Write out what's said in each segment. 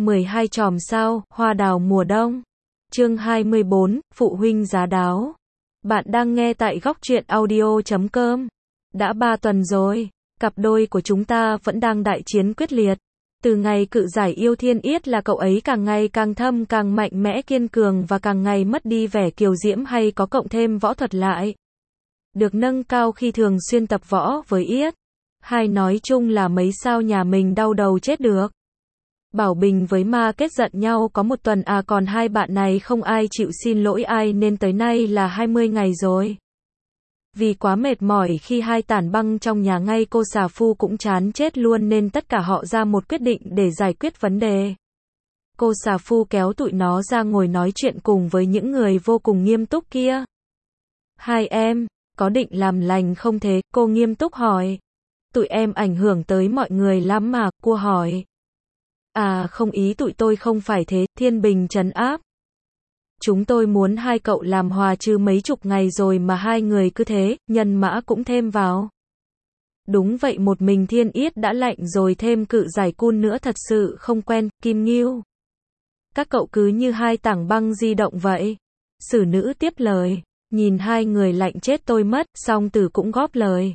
12 chòm sao, hoa đào mùa đông. Chương 24, phụ huynh giá đáo. Bạn đang nghe tại góc truyện audio.com. Đã 3 tuần rồi, cặp đôi của chúng ta vẫn đang đại chiến quyết liệt. Từ ngày cự giải yêu Thiên Yết là cậu ấy càng ngày càng thâm, càng mạnh mẽ kiên cường và càng ngày mất đi vẻ kiều diễm hay có cộng thêm võ thuật lại. Được nâng cao khi thường xuyên tập võ với Yết. Hai nói chung là mấy sao nhà mình đau đầu chết được. Bảo Bình với Ma Kết giận nhau có 1 tuần còn hai bạn này không ai chịu xin lỗi ai nên tới nay là 20 ngày rồi. Vì quá mệt mỏi khi hai tản băng trong nhà ngay cô xà phu cũng chán chết luôn nên tất cả họ ra một quyết định để giải quyết vấn đề. Cô xà phu kéo tụi nó ra ngồi nói chuyện cùng với những người vô cùng nghiêm túc kia. Hai em, có định làm lành không thế? Cô nghiêm túc hỏi. Tụi em ảnh hưởng tới mọi người lắm mà, cô hỏi. Không, ý tụi tôi không phải thế, Thiên Bình trấn áp. Chúng tôi muốn hai cậu làm hòa chứ mấy chục ngày rồi mà hai người cứ thế, nhân mã cũng thêm vào. Đúng vậy, một mình Thiên Yết đã lạnh rồi thêm cự giải cun nữa thật sự không quen, Kim Ngưu. Các cậu cứ như hai tảng băng di động vậy. Sử nữ tiếp lời, nhìn hai người lạnh chết tôi mất, Song Tử cũng góp lời.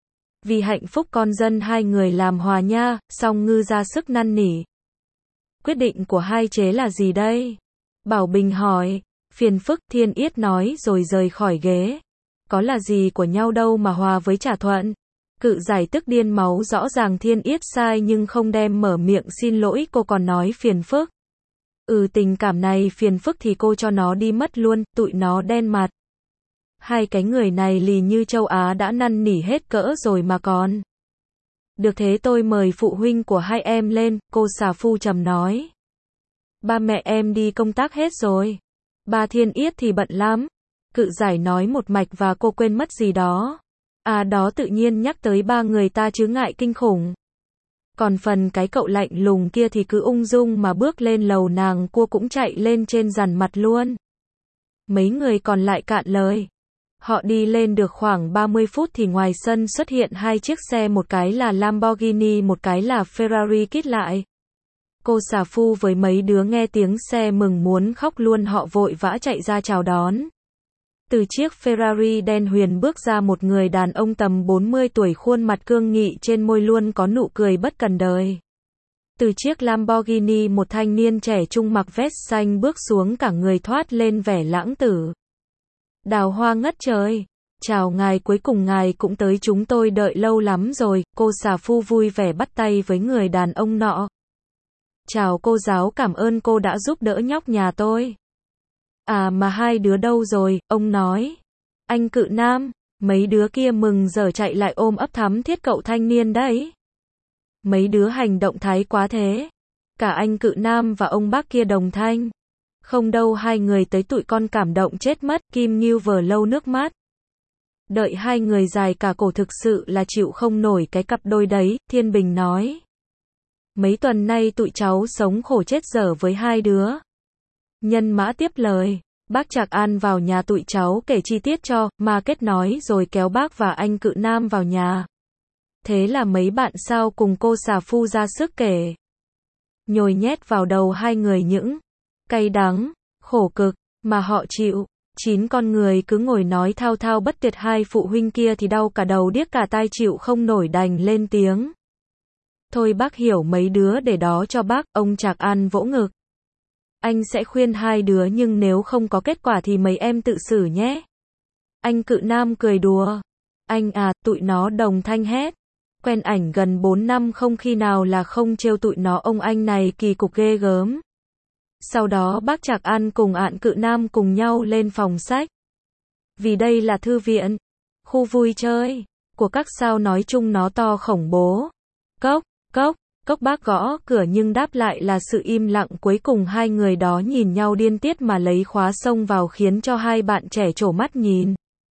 Vì hạnh phúc con dân hai người làm hòa nha, Song Ngư ra sức năn nỉ. Quyết định của hai chế là gì đây? Bảo Bình hỏi. Phiền phức, Thiên Yết nói rồi rời khỏi ghế. Có là gì của nhau đâu mà hòa với trả thuận. Cự giải tức điên máu, rõ ràng Thiên Yết sai nhưng không đem mở miệng xin lỗi, cô còn nói phiền phức. Tình cảm này phiền phức thì cô cho nó đi mất luôn, tụi nó đen mặt. Hai cái người này lì như châu Á đã năn nỉ hết cỡ rồi mà còn. Được thế tôi mời phụ huynh của hai em lên, cô xà phu trầm nói. Ba mẹ em đi công tác hết rồi. Ba Thiên Yết thì bận lắm. Cự giải nói một mạch và cô quên mất gì đó. Đó tự nhiên nhắc tới ba người ta chứ ngại kinh khủng. Còn phần cái cậu lạnh lùng kia thì cứ ung dung mà bước lên lầu, nàng cua cũng chạy lên trên dàn mặt luôn. Mấy người còn lại cạn lời. Họ đi lên được khoảng 30 phút thì ngoài sân xuất hiện hai chiếc xe, một cái là Lamborghini, một cái là Ferrari kít lại. Cô xà phu với mấy đứa nghe tiếng xe mừng muốn khóc luôn, họ vội vã chạy ra chào đón. Từ chiếc Ferrari đen huyền bước ra một người đàn ông tầm 40 tuổi, khuôn mặt cương nghị, trên môi luôn có nụ cười bất cần đời. Từ chiếc Lamborghini một thanh niên trẻ trung mặc vest xanh bước xuống, cả người thoát lên vẻ lãng tử. Đào hoa ngất trời. Chào ngài, cuối cùng ngài cũng tới, chúng tôi đợi lâu lắm rồi. Cô xà phu vui vẻ bắt tay với người đàn ông nọ. Chào cô giáo, cảm ơn cô đã giúp đỡ nhóc nhà tôi. Mà hai đứa đâu rồi, ông nói. Anh Cự Nam. Mấy đứa kia mừng rỡ chạy lại ôm ấp thắm thiết cậu thanh niên đấy. Mấy đứa hành động thái quá thế. Cả anh Cự Nam và ông bác kia đồng thanh. Không đâu, hai người tới tụi con cảm động chết mất. Kim Ngưu vờ lâu nước mắt. Đợi hai người dài cả cổ, thực sự là chịu không nổi cái cặp đôi đấy, Thiên Bình nói. Mấy tuần nay tụi cháu sống khổ chết dở với hai đứa. Nhân mã tiếp lời. Bác Trạc An vào nhà tụi cháu kể chi tiết cho, Ma Kết nói rồi kéo bác và anh Cự Nam vào nhà. Thế là mấy bạn sao cùng cô xà phu ra sức kể. Nhồi nhét vào đầu hai người những cay đắng, khổ cực, mà họ chịu. 9 con người cứ ngồi nói thao thao bất tuyệt, hai phụ huynh kia thì đau cả đầu điếc cả tai chịu không nổi đành lên tiếng. Thôi bác hiểu mấy đứa để đó cho bác, ông Trạc An vỗ ngực. Anh sẽ khuyên hai đứa nhưng nếu không có kết quả thì mấy em tự xử nhé. Anh Cự Nam cười đùa. Anh tụi nó đồng thanh hét. Quen ảnh gần 4 năm không khi nào là không trêu tụi nó, ông anh này kỳ cục ghê gớm. Sau đó bác Trạc An cùng ạn Cự Nam cùng nhau lên phòng sách. Vì đây là thư viện, khu vui chơi của các sao, nói chung nó to khủng bố. Cốc, cốc, cốc, bác gõ cửa nhưng đáp lại là sự im lặng. Cuối cùng hai người đó nhìn nhau điên tiết mà lấy khóa xông vào khiến cho hai bạn trẻ trổ mắt nhìn.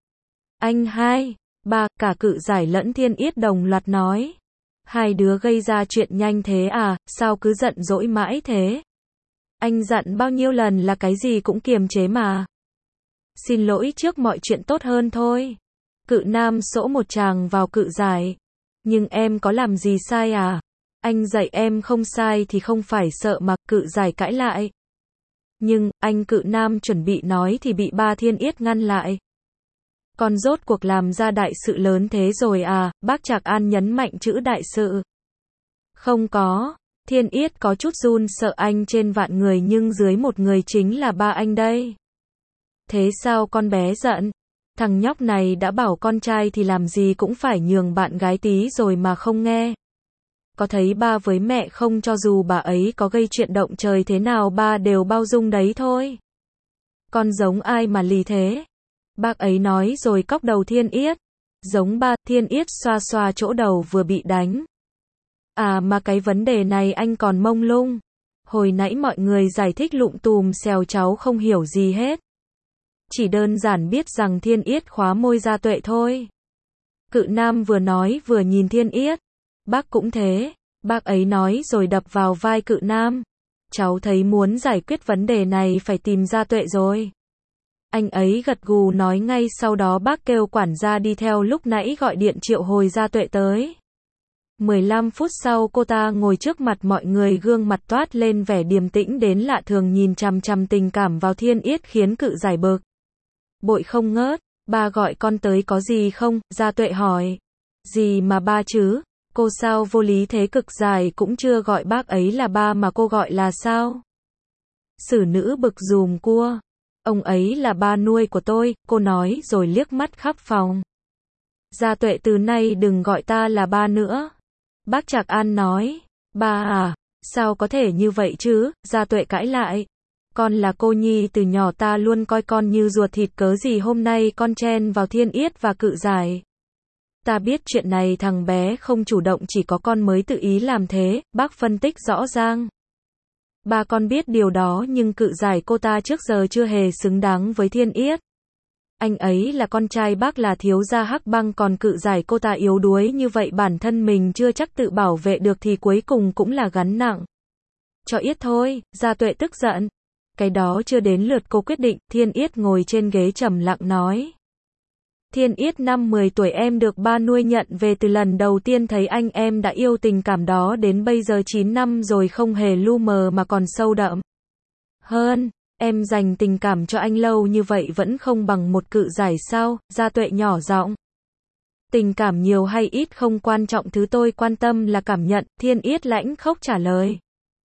Anh hai, ba, cả Cự giải lẫn Thiên Yết đồng loạt nói. Hai đứa gây ra chuyện nhanh thế sao cứ giận dỗi mãi thế? Anh dặn bao nhiêu lần là cái gì cũng kiềm chế mà. Xin lỗi trước mọi chuyện tốt hơn thôi. Cự Nam xỗ một tràng vào Cự giải. Nhưng em có làm gì sai Anh dạy em không sai thì không phải sợ mà, Cự Giải cãi lại. Nhưng, anh Cự Nam chuẩn bị nói thì bị ba Thiên Yết ngăn lại. Con rốt cuộc làm ra đại sự lớn thế rồi à, bác Trạc An nhấn mạnh chữ đại sự. Không có, Thiên Yết có chút run sợ anh trên vạn người nhưng dưới một người chính là ba anh đây. Thế sao con bé giận? Thằng nhóc này đã bảo con trai thì làm gì cũng phải nhường bạn gái tí rồi mà không nghe. Có thấy ba với mẹ không, cho dù bà ấy có gây chuyện động trời thế nào ba đều bao dung đấy thôi. Con giống ai mà lì thế? Bác ấy nói rồi cóc đầu Thiên Yết. Giống ba, Thiên Yết xoa xoa chỗ đầu vừa bị đánh. À mà cái vấn đề này anh còn mông lung. Hồi nãy mọi người giải thích lụng tùm xèo cháu không hiểu gì hết. Chỉ đơn giản biết rằng Thiên Yết khóa môi Gia Tuệ thôi. Cự Nam vừa nói vừa nhìn Thiên Yết. Bác cũng thế. Bác ấy nói rồi đập vào vai Cự Nam. Cháu thấy muốn giải quyết vấn đề này phải tìm Gia Tuệ rồi. Anh ấy gật gù nói ngay sau đó bác kêu quản gia đi theo lúc nãy gọi điện triệu hồi Gia Tuệ tới. 15 phút sau cô ta ngồi trước mặt mọi người, gương mặt toát lên vẻ điềm tĩnh đến lạ thường, nhìn chằm chằm tình cảm vào Thiên Yết khiến Cự Giải bực bội không ngớt. Ba gọi con tới có gì không? Gia Tuệ hỏi. Gì mà ba chứ? Cô sao vô lý thế? Cực Giải cũng chưa gọi bác ấy là ba mà cô gọi là sao? Xử nữ bực dùm cua. Ông ấy là ba nuôi của tôi, cô nói rồi liếc mắt khắp phòng. Gia Tuệ từ nay đừng gọi ta là ba nữa. Bác Trạc An nói. Ba à? Sao có thể như vậy chứ? Gia Tuệ cãi lại. Con là cô nhi từ nhỏ, ta luôn coi con như ruột thịt, cớ gì hôm nay con chen vào Thiên Yết và Cự Giải. Ta biết chuyện này thằng bé không chủ động, chỉ có con mới tự ý làm thế, bác phân tích rõ ràng. Ba con biết điều đó nhưng Cự Giải cô ta trước giờ chưa hề xứng đáng với Thiên Yết. Anh ấy là con trai bác, là thiếu gia Hắc Băng, còn Cự Giải cô ta yếu đuối như vậy, bản thân mình chưa chắc tự bảo vệ được thì cuối cùng cũng là gánh nặng cho Yết thôi. Gia Tuệ tức giận. Cái đó chưa đến lượt cô quyết định. Thiên Yết ngồi trên ghế trầm lặng nói. Thiên Yết năm 10 tuổi em được ba nuôi nhận về, từ lần đầu tiên thấy anh em đã yêu, tình cảm đó đến bây giờ 9 năm rồi không hề lu mờ mà còn sâu đậm hơn. Em dành tình cảm cho anh lâu như vậy vẫn không bằng một Cự Giải sao? Gia Tuệ nhỏ giọng. Tình cảm nhiều hay ít không quan trọng, thứ tôi quan tâm là cảm nhận. Thiên Yết lãnh khốc trả lời.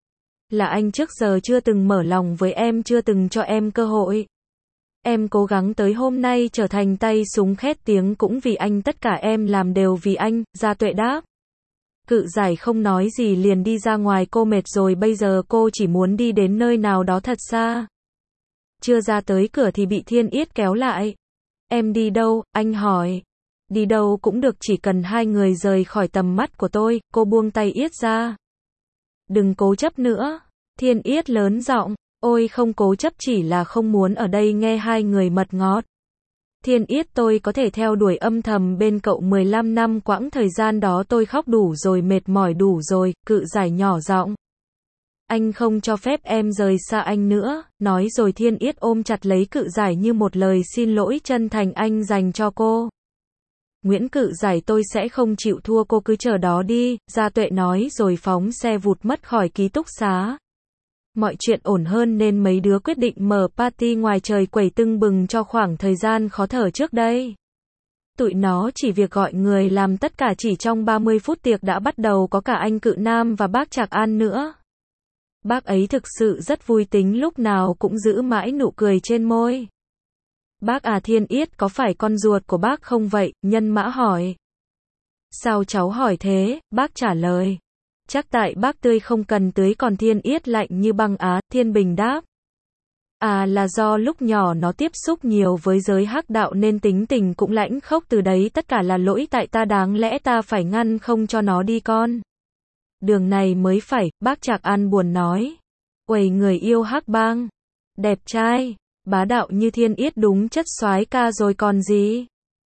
Là anh trước giờ chưa từng mở lòng với em, chưa từng cho em cơ hội. Em cố gắng tới hôm nay trở thành tay súng khét tiếng cũng vì anh, tất cả em làm đều vì anh. Gia Tuệ đáp. Cự Giải không nói gì liền đi ra ngoài. Cô mệt rồi, bây giờ cô chỉ muốn đi đến nơi nào đó thật xa. Chưa ra tới cửa thì bị Thiên Yết kéo lại. Em đi đâu? Anh hỏi. Đi đâu cũng được, chỉ cần hai người rời khỏi tầm mắt của tôi. Cô buông tay Yết ra. Đừng cố chấp nữa. Thiên Yết lớn giọng. Ôi không cố chấp, chỉ là không muốn ở đây nghe hai người mật ngọt. Thiên Yết, tôi có thể theo đuổi âm thầm bên cậu 15 năm, quãng thời gian đó tôi khóc đủ rồi, mệt mỏi đủ rồi. Cự Giải nhỏ giọng. Anh không cho phép em rời xa anh nữa. Nói rồi Thiên Yết ôm chặt lấy Cự Giải như một lời xin lỗi chân thành anh dành cho cô. Nguyễn Cự Giải, tôi sẽ không chịu thua, cô cứ chờ đó đi. Gia Tuệ nói rồi phóng xe vụt mất khỏi ký túc xá. Mọi chuyện ổn hơn nên mấy đứa quyết định mở party ngoài trời quẩy tưng bừng cho khoảng thời gian khó thở trước đây. Tụi nó chỉ việc gọi người làm tất cả, chỉ trong 30 phút tiệc đã bắt đầu, có cả anh Cự Nam và bác Trạc An nữa. Bác ấy thực sự rất vui tính, lúc nào cũng giữ mãi nụ cười trên môi. Bác à, Thiên Yết có phải con ruột của bác không vậy? Nhân Mã hỏi. Sao cháu hỏi thế? Bác trả lời. Chắc tại bác tươi không cần tưới, còn Thiên Yết lạnh như băng á. Thiên Bình đáp. À, là do lúc nhỏ nó tiếp xúc nhiều với giới hắc đạo nên tính tình cũng lãnh khốc từ đấy, tất cả là lỗi tại ta, đáng lẽ ta phải ngăn không cho nó đi con đường này mới phải. Bác Trạc An buồn nói. Uầy, người yêu Hắc Bang đẹp trai bá đạo như Thiên Yết đúng chất soái ca rồi còn gì.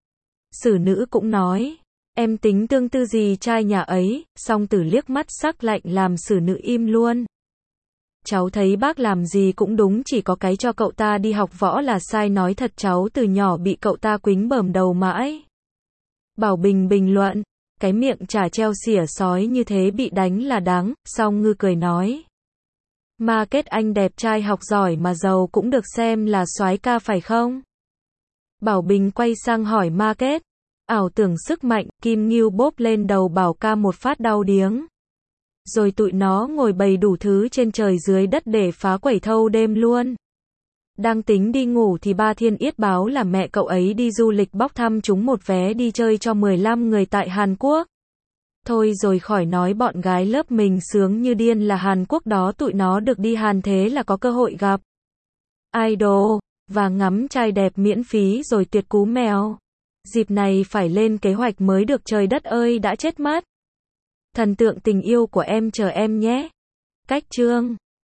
Xử nữ cũng nói. Em tính tương tư gì trai nhà ấy? Song Tử liếc mắt sắc lạnh làm xử nữ im luôn. Cháu thấy bác làm gì cũng đúng, chỉ có cái cho cậu ta đi học võ là sai. Nói thật cháu từ nhỏ bị cậu ta quýnh bởm đầu mãi. Bảo Bình bình luận. cái miệng chả treo xỉa sói như thế bị đánh là đáng, Song Ngư cười nói. Market anh đẹp trai học giỏi mà giàu cũng được xem là soái ca phải không? Bảo Bình quay sang hỏi Market. Ảo tưởng sức mạnh, Kim Ngưu bóp lên đầu Bảo ca một phát đau điếng. Rồi tụi nó ngồi bày đủ thứ trên trời dưới đất để phá quẩy thâu đêm luôn. Đang tính đi ngủ thì ba Thiên Yết báo là mẹ cậu ấy đi du lịch bóc thăm trúng một vé đi chơi cho 15 người tại Hàn Quốc. Thôi rồi khỏi nói bọn gái lớp mình sướng như điên là Hàn Quốc đó tụi nó được đi Hàn thế là có cơ hội gặp idol, và ngắm trai đẹp miễn phí rồi tuyệt cú mèo. Dịp này phải lên kế hoạch mới được trời đất ơi đã chết mất. Thần tượng tình yêu của em chờ em nhé. Cách chương